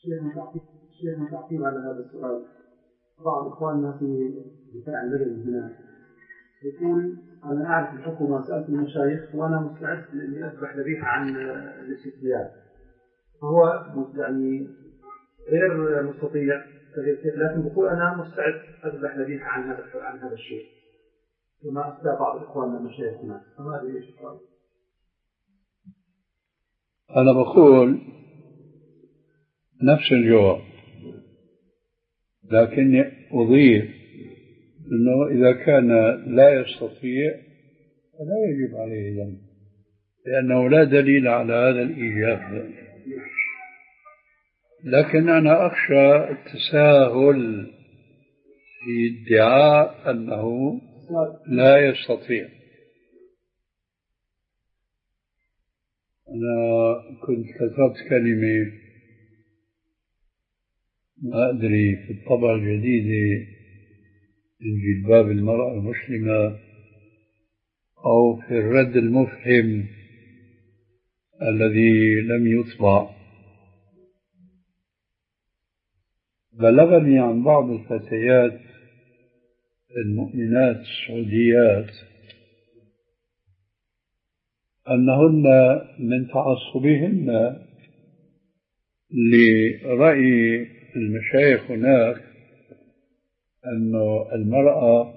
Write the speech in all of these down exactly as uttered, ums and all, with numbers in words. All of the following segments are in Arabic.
شيخ تعقيب على هذا السؤال. بعض إخواننا في دفاع عن بدل البناء يقول أنا أعرف الحكومة، سألت المشايخ وأنا مستعد لأني أذبح ذبيحة عن الاستثناء، فهو يعني غير مستطيع، لكن يقول أنا مستعد أذبح ذبيحة عن هذا عن هذا الشيء كما أفتى بعض إخواننا المشايخ. فما أدري إيش السؤال. أنا بقول نفس الجواب، لكني أضيف أنه إذا كان لا يستطيع فلا يجب عليه ذنب، لأنه لا دليل على هذا الإيجاب. لكن أنا أخشى التساهل في ادعاء أنه لا يستطيع. أنا كنت كتبت كلمة ما أدري في الطبعة الجديدة من جلباب المرأة المسلمة أو في الرد المفهم الذي لم يطبع. بلغني عن بعض الفتيات المؤمنات السعوديات أنهن من تعصبهن لرأي المشايخ هناك أن المرأة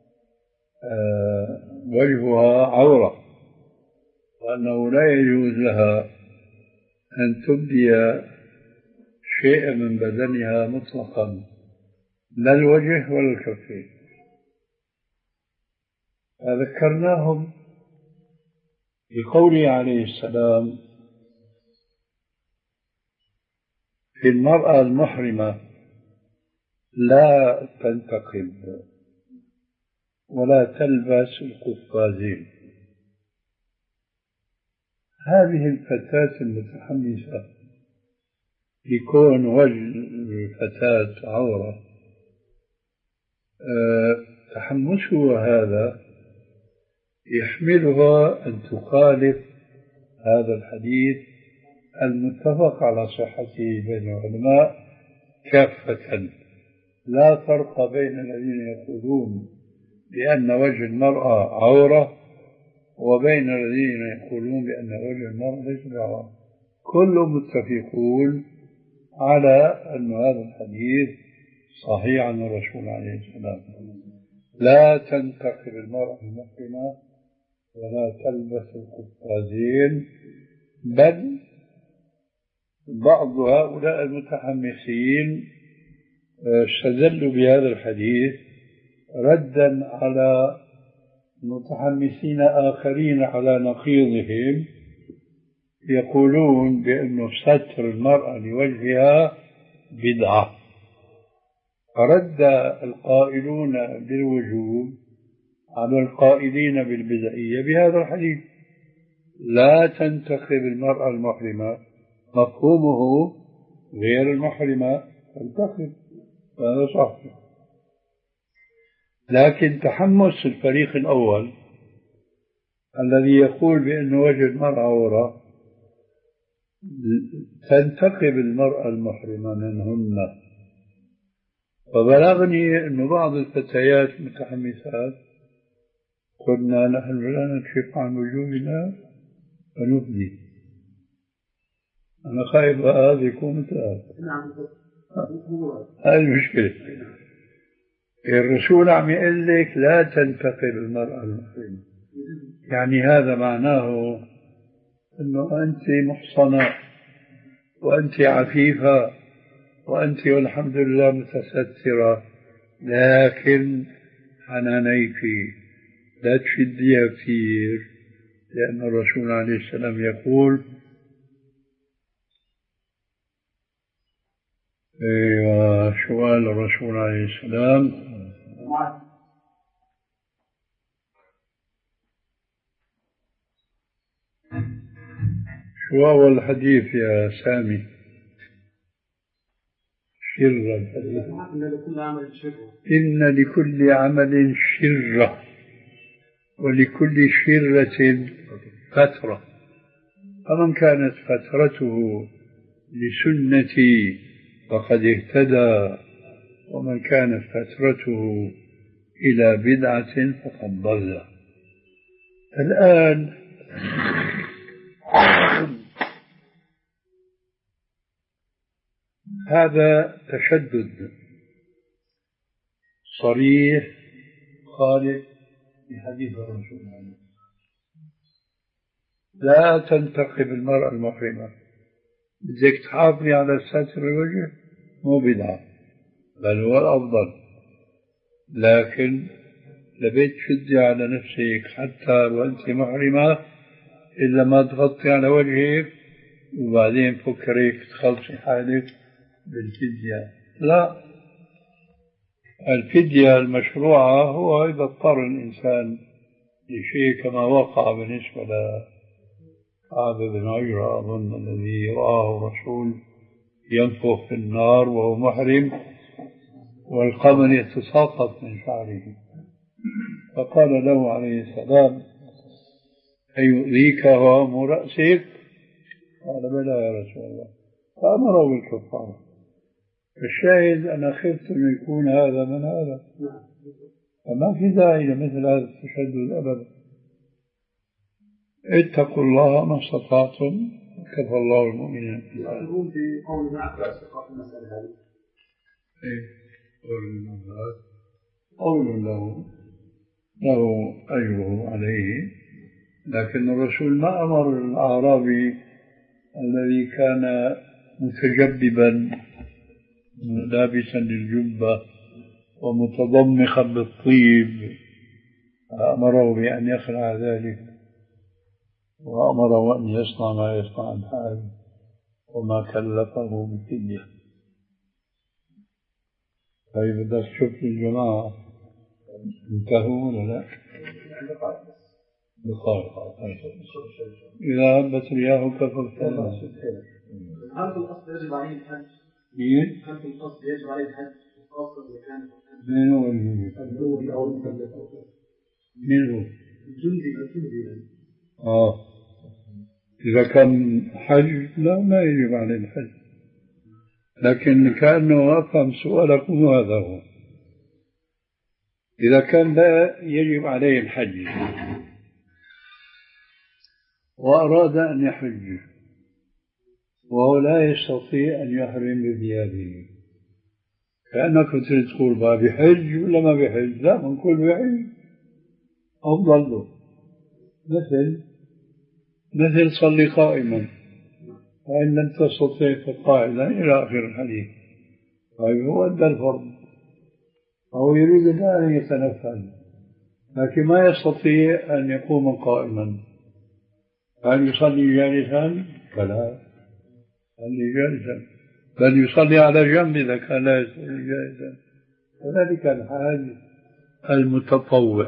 وجهها عورة، وأنه لا يجوز لها أن تبدي شيئا من بدنها مطلقا، لا الوجه ولا الكفين. فذكرناهم بقوله عليه السلام في المرأة المحرمة لا تنتقب ولا تلبس القفازين. هذه الفتاة المتحمسة يكون وجه الفتاة عورة، أه تحمسها هذا يحملها أن تخالف هذا الحديث المتفق على صحته بين العلماء كافة. لا فرق بين الذين يقولون بأن وجه المرأة عورة وبين الذين يقولون بأن وجه المرأة ليس بعورة، كلهم متفقون على أن هذا الحديث صحيح عن الرسول عليه السلام. لا تنتقب المرأة المحرمة ولا تلبس القفازين. بل بعض هؤلاء المتحمسين استدلوا بهذا الحديث ردا على متحمسين آخرين على نقيضهم يقولون بأن ستر المرأة لوجهها بدعة. فرد القائلون بالوجوب على القائلين بالبدعية بهذا الحديث. لا تنتقب المرأة المحرمة مفهومه غير المحرمة تنتقب، هذا صحيح. لكن تحمس الفريق الأول الذي يقول بأن وجه المرأة عورة تنتقب المرأة المحرمة منهن. وبلغني أن بعض الفتيات المتحمسات قلنا نحن لا نكشف عن وجوهنا ونفدي. أنا خايف هذا يكون مثل هذا. هذه المشكلة. الرسول عم يقول لك لا تنتقب المرأة المحرمة، يعني هذا معناه أنه أنت محصنة وأنت عفيفة وأنت والحمد لله متسترة، لكن حنانيك لا تشديها كثير، لأن الرسول عليه السلام يقول ايوه شو قال الرسول عليه السلام؟ شو أول حديث يا سامي؟ شر الحديث. إن لكل عمل شرة ولكل شرة فترة، فمن كانت فترته لسنتي فقد اهتدى، ومن كانت فترته إلى بدعة فقد ضل. الآن هذا تشدد صريح خالف بحديث الرسول عليه، لا تنتقب المرأة المحرمة، بدك تحافظي على ستر الوجه مو بدعة بل هو الأفضل، لكن لبيت شدي على نفسك حتى وأنت محرمة إلا ما تغطي على وجهك وبعدين فكريك تخلصي حالك بالفدية. لا، الفدية المشروعة هو إذا اضطر الإنسان لشيء كما وقع بالنسبة لكعب بن عجرة أظن الذي رآه الرسول ينفخ في النار وهو محرم والقمر يتساقط من شعره، فقال له عليه السلام: أيؤذيك هوام رأسك؟ قال: بلى يا رسول الله. فأمره بالكفارة. الشاهد أنا خفت أن يكون هذا من هذا، فما في داعي لمثل هذا التشدد أبدا. اتقوا الله ما استطعتم، كفى الله المؤمنين. يقولون في قول ابن عباس في المسألة هذه. إيه، قول ابن عباس قول له له أجره عليه، لكن الرسول ما أمر الأعرابي الذي كان متجببا لابسا للجبة ومتضمخا بالطيب، أمره بأن يخلع ذلك وأمره أن يصنع ما يصنع الحال وما كلفه بالفدية. طيب بدك تشوف الجماعة انتهوا ولا لا؟ دقائق. إذا هبت رياح كفرت. هل في الأصل يجب عليه الحج؟ مين؟ هل في الأصل يجب عليه الحج؟ خاصة إذا كان من هو الجندي؟ الجندي أو المكلف أو كذا. من هو؟ الجندي الجندي. آه، إذا كان حج لا ما يجب عليه الحج، لكن كأنه أفهم سؤالك وهذا هو. إذا كان لا يجب عليه الحج وأراد أن يحج وهو لا يستطيع أن يحرم بثيابه، كأنك تقول ما بحج ولا ما بحج؟ لا، من كل بحج أفضل له. مثل مثل صلي قائما، فإن لم تستطيع فقاعدا إلى آخر الحديث. طيب هو أدى الفرض أو يريد أن يتنفل لكن ما يستطيع أن يقوم قائما، هل يصلي جالسا؟ فلا، يصلي جالسا، بل يصلي على جنب إذا كان لا يصلي جالسا. وذلك الحال المتطوع.